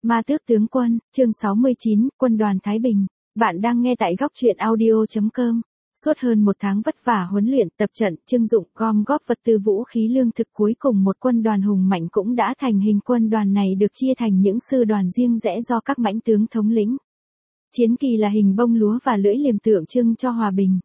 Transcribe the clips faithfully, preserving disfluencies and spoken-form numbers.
Ma Tước Tướng Quân, chương sáu mươi chín, Quân đoàn Thái Bình. Bạn đang nghe tại góc truyện audio chấm com. Suốt hơn một tháng vất vả huấn luyện, tập trận, trưng dụng, gom góp vật tư vũ khí lương thực, cuối cùng một quân đoàn hùng mạnh cũng đã thành hình. Quân đoàn này được chia thành những sư đoàn riêng rẽ do các mãnh tướng thống lĩnh. Chiến kỳ là hình bông lúa và lưỡi liềm tượng trưng cho hòa bình.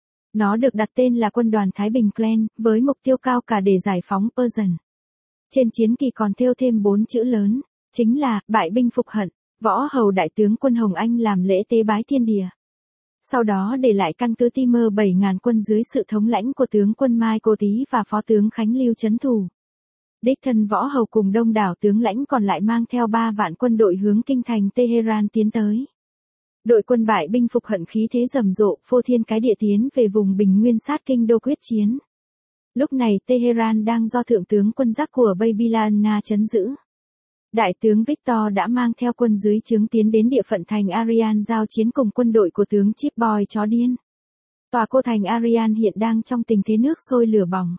Nó được đặt tên là Quân đoàn Thái Bình Clan, với mục tiêu cao cả để giải phóng Persian. Trên chiến kỳ còn thêu thêm bốn chữ lớn, chính là bại binh phục hận. Võ hầu đại tướng quân Hồng Anh làm lễ tế bái thiên địa. Sau đó để lại căn cứ Timor bảy nghìn quân dưới sự thống lãnh của tướng quân Mai Cô Tý và phó tướng Khánh Lưu trấn thủ. Đích thân Võ hầu cùng đông đảo tướng lãnh còn lại mang theo ba vạn quân đội hướng kinh thành Tehran tiến tới. Đội quân bại binh phục hận khí thế rầm rộ, phô thiên cái địa tiến về vùng Bình Nguyên sát kinh đô quyết chiến. Lúc này Tehran đang do thượng tướng quân Giác của Babylania trấn giữ. Đại tướng Victor đã mang theo quân dưới trướng tiến đến địa phận thành Arian giao chiến cùng quân đội của tướng Chip Boy chó điên. Tòa cô thành Arian hiện đang trong tình thế nước sôi lửa bỏng.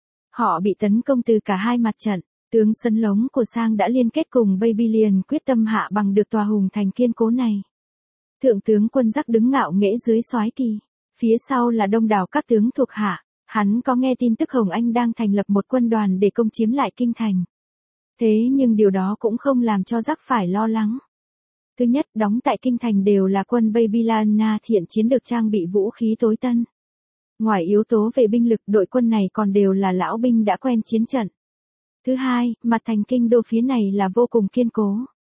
Họ bị tấn công từ cả hai mặt trận. Tướng Sân Lống của Sang đã liên kết cùng Babylon quyết tâm hạ bằng được tòa hùng thành kiên cố này. Thượng tướng quân Giác đứng ngạo nghễ dưới soái kỳ. Phía sau là đông đảo các tướng thuộc hạ. Hắn có nghe tin tức Hồng Anh đang thành lập một quân đoàn để công chiếm lại kinh thành. Thế nhưng điều đó cũng không làm cho Giác phải lo lắng. Thứ nhất, đóng tại kinh thành đều là quân Babylania thiện chiến được trang bị vũ khí tối tân. Ngoài yếu tố về binh lực, đội quân này còn đều là lão binh đã quen chiến trận. Thứ hai, mặt thành kinh đô phía này là vô cùng kiên cố.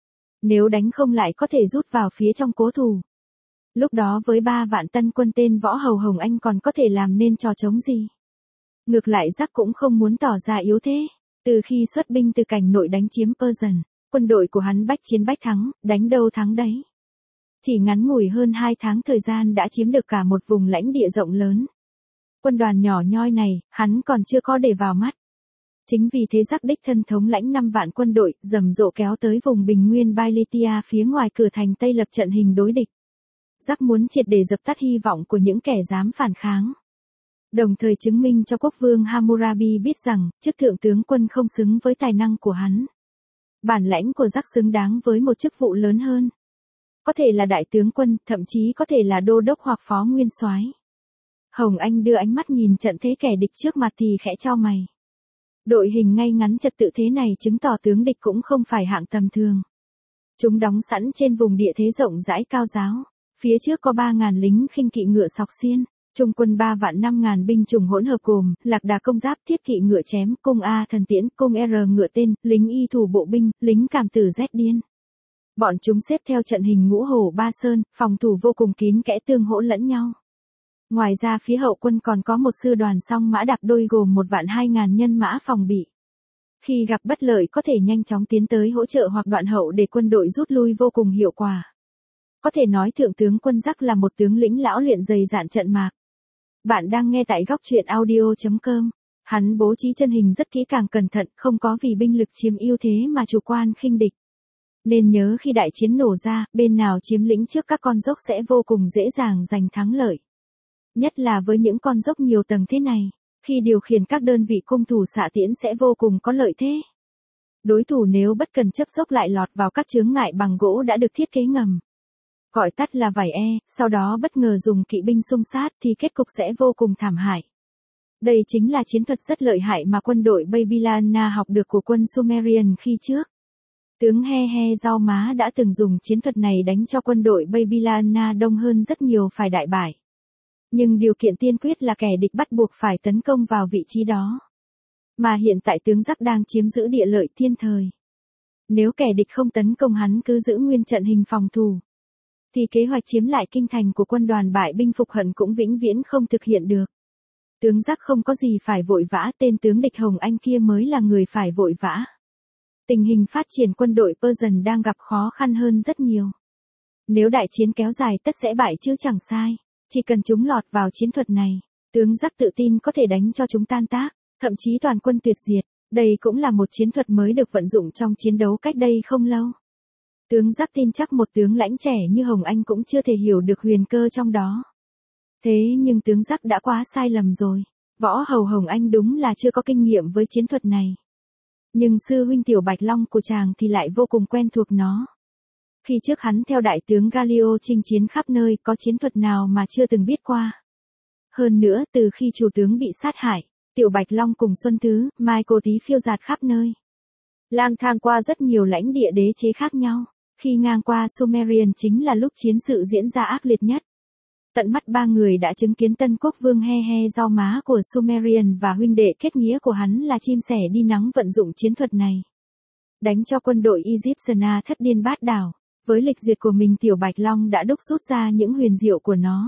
Nếu đánh không lại có thể rút vào phía trong cố thủ. Lúc đó với ba vạn tân quân tên Võ hầu Hồng Anh còn có thể làm nên trò chống gì. Ngược lại Giác cũng không muốn tỏ ra yếu thế. Từ khi xuất binh từ cảnh nội đánh chiếm Persian, quân đội của hắn bách chiến bách thắng, đánh đâu thắng đấy. Chỉ ngắn ngủi hơn hai tháng thời gian đã chiếm được cả một vùng lãnh địa rộng lớn. Quân đoàn nhỏ nhoi này, hắn còn chưa có để vào mắt. Chính vì thế Giác đích thân thống lãnh năm vạn quân đội, rầm rộ kéo tới vùng Bình Nguyên Bylitia phía ngoài cửa thành Tây lập trận hình đối địch. Giác muốn triệt để dập tắt hy vọng của những kẻ dám phản kháng. Đồng thời chứng minh cho quốc vương Hammurabi biết rằng, chức thượng tướng quân không xứng với tài năng của hắn. Bản lãnh của Giác xứng đáng với một chức vụ lớn hơn. Có thể là đại tướng quân, thậm chí có thể là đô đốc hoặc phó nguyên soái. Hồng Anh đưa ánh mắt nhìn trận thế kẻ địch trước mặt thì khẽ chau mày. Đội hình ngay ngắn trật tự thế này chứng tỏ tướng địch cũng không phải hạng tầm thường. Chúng đóng sẵn trên vùng địa thế rộng rãi cao giáo. Phía trước có ba nghìn lính khinh kỵ ngựa sọc xiên. Trung quân ba vạn năm nghìn binh chủng hỗn hợp gồm, lạc đà công giáp, thiết kỵ ngựa chém, cung A thần tiễn, cung R ngựa tên, lính y thủ bộ binh, lính cảm tử rét điên. Bọn chúng xếp theo trận hình ngũ hổ ba sơn, phòng thủ vô cùng kín kẽ tương hỗ lẫn nhau. Ngoài ra phía hậu quân còn có một sư đoàn song mã đạp đôi gồm một vạn hai nghìn nhân mã phòng bị. Khi gặp bất lợi có thể nhanh chóng tiến tới hỗ trợ hoặc đoạn hậu để quân đội rút lui vô cùng hiệu quả. Có thể nói thượng tướng quân Giác là một tướng lĩnh lão luyện dày dạn trận mạc. Bạn đang nghe tại góc truyện audio chấm com. Hắn bố trí chân hình rất kỹ càng cẩn thận, không có vì binh lực chiếm ưu thế mà chủ quan khinh địch. Nên nhớ khi đại chiến nổ ra, bên nào chiếm lĩnh trước các con dốc sẽ vô cùng dễ dàng giành thắng lợi. Nhất là với những con dốc nhiều tầng thế này, khi điều khiển các đơn vị cung thủ xạ tiễn sẽ vô cùng có lợi thế. Đối thủ nếu bất cần chấp dốc lại lọt vào các chướng ngại bằng gỗ đã được thiết kế ngầm. Gọi tắt là vải e, sau đó bất ngờ dùng kỵ binh xung sát thì kết cục sẽ vô cùng thảm hại. Đây chính là chiến thuật rất lợi hại mà quân đội Babylania học được của quân Sumerian khi trước. Tướng He He Rau Má đã từng dùng chiến thuật này đánh cho quân đội Babylania đông hơn rất nhiều phải đại bại. Nhưng điều kiện tiên quyết là kẻ địch bắt buộc phải tấn công vào vị trí đó. Mà hiện tại tướng Giác đang chiếm giữ địa lợi thiên thời. Nếu kẻ địch không tấn công hắn cứ giữ nguyên trận hình phòng thủ, thì kế hoạch chiếm lại kinh thành của quân đoàn bại binh phục hận cũng vĩnh viễn không thực hiện được. Tướng Giác không có gì phải vội vã, tên tướng địch Hồng Anh kia mới là người phải vội vã. Tình hình phát triển quân đội Persian đang gặp khó khăn hơn rất nhiều. Nếu đại chiến kéo dài tất sẽ bại chứ chẳng sai. Chỉ cần chúng lọt vào chiến thuật này, tướng Giác tự tin có thể đánh cho chúng tan tác, thậm chí toàn quân tuyệt diệt. Đây cũng là một chiến thuật mới được vận dụng trong chiến đấu cách đây không lâu. Tướng Giác tin chắc một tướng lãnh trẻ như Hồng Anh cũng chưa thể hiểu được huyền cơ trong đó. Thế nhưng tướng Giác đã quá sai lầm rồi. Võ hầu Hồng Anh đúng là chưa có kinh nghiệm với chiến thuật này. Nhưng sư huynh Tiểu Bạch Long của chàng thì lại vô cùng quen thuộc nó. Khi trước hắn theo đại tướng Gallio chinh chiến khắp nơi, có chiến thuật nào mà chưa từng biết qua. Hơn nữa, từ khi chủ tướng bị sát hại, Tiểu Bạch Long cùng Xuân Thứ, Michael Tí phiêu dạt khắp nơi. Lang thang qua rất nhiều lãnh địa đế chế khác nhau. Khi ngang qua Sumerian chính là lúc chiến sự diễn ra ác liệt nhất. Tận mắt ba người đã chứng kiến Tân Quốc Vương he he rau má của Sumerian và huynh đệ kết nghĩa của hắn là chim sẻ đi nắng vận dụng chiến thuật này. Đánh cho quân đội Egyptian thất điên bát đảo. Với lịch duyệt của mình Tiểu Bạch Long đã đúc rút ra những huyền diệu của nó.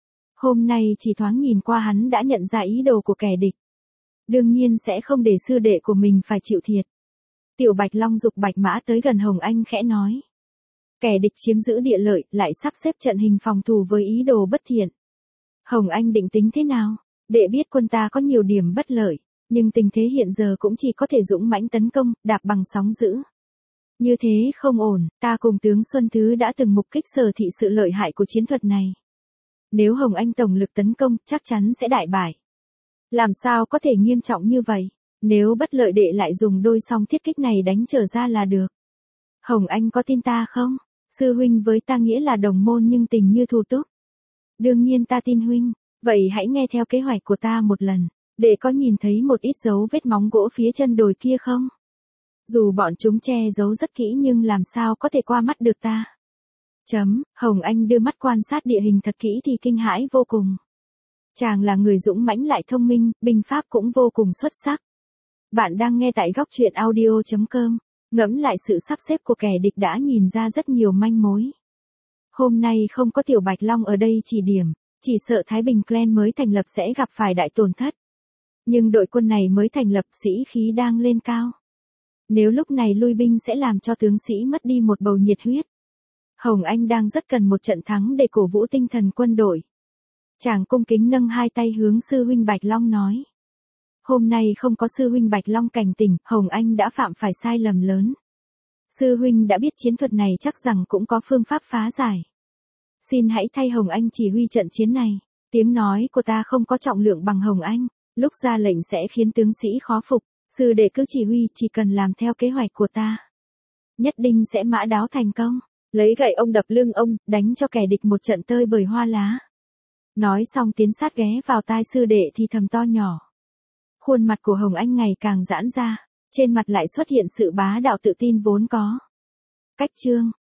Hôm nay chỉ thoáng nhìn qua hắn đã nhận ra ý đồ của kẻ địch. Đương nhiên sẽ không để sư đệ của mình phải chịu thiệt. Tiểu Bạch Long giục Bạch Mã tới gần Hồng Anh khẽ nói. Kẻ địch chiếm giữ địa lợi, lại sắp xếp trận hình phòng thủ với ý đồ bất thiện. Hồng Anh định tính thế nào? Đệ biết quân ta có nhiều điểm bất lợi, nhưng tình thế hiện giờ cũng chỉ có thể dũng mãnh tấn công, đạp bằng sóng dữ. Như thế không ổn, ta cùng tướng Xuân Thứ đã từng mục kích sở thị sự lợi hại của chiến thuật này. Nếu Hồng Anh tổng lực tấn công, chắc chắn sẽ đại bại. Làm sao có thể nghiêm trọng như vậy? Nếu bất lợi đệ lại dùng đôi song thiết kích này đánh trở ra là được. Hồng Anh có tin ta không? Sư huynh với ta nghĩa là đồng môn nhưng tình như thù túc. Đương nhiên ta tin huynh, vậy hãy nghe theo kế hoạch của ta một lần, để có nhìn thấy một ít dấu vết móng gỗ phía chân đồi kia không? Dù bọn chúng che giấu rất kỹ nhưng làm sao có thể qua mắt được ta? Chấm, Hồng Anh đưa mắt quan sát địa hình thật kỹ thì kinh hãi vô cùng. Chàng là người dũng mãnh lại thông minh, binh pháp cũng vô cùng xuất sắc. Bạn đang nghe tại góc truyện audio chấm com. Ngẫm lại sự sắp xếp của kẻ địch đã nhìn ra rất nhiều manh mối. Hôm nay không có Tiểu Bạch Long ở đây chỉ điểm, chỉ sợ Thái Bình Clan mới thành lập sẽ gặp phải đại tổn thất. Nhưng đội quân này mới thành lập sĩ khí đang lên cao. Nếu lúc này lui binh sẽ làm cho tướng sĩ mất đi một bầu nhiệt huyết. Hồng Anh đang rất cần một trận thắng để cổ vũ tinh thần quân đội. Chàng cung kính nâng hai tay hướng sư huynh Bạch Long nói. Hôm nay không có sư huynh Bạch Long cảnh tỉnh, Hồng Anh đã phạm phải sai lầm lớn. Sư huynh đã biết chiến thuật này chắc rằng cũng có phương pháp phá giải. Xin hãy thay Hồng Anh chỉ huy trận chiến này. Tiếng nói của ta không có trọng lượng bằng Hồng Anh, lúc ra lệnh sẽ khiến tướng sĩ khó phục. Sư đệ cứ chỉ huy, chỉ cần làm theo kế hoạch của ta. Nhất định sẽ mã đáo thành công. Lấy gậy ông đập lưng ông, đánh cho kẻ địch một trận tơi bời hoa lá. Nói xong tiến sát ghé vào tai sư đệ thì thầm to nhỏ. Khuôn mặt của Hồng Anh ngày càng giãn ra, trên mặt lại xuất hiện sự bá đạo tự tin vốn có. Cách chương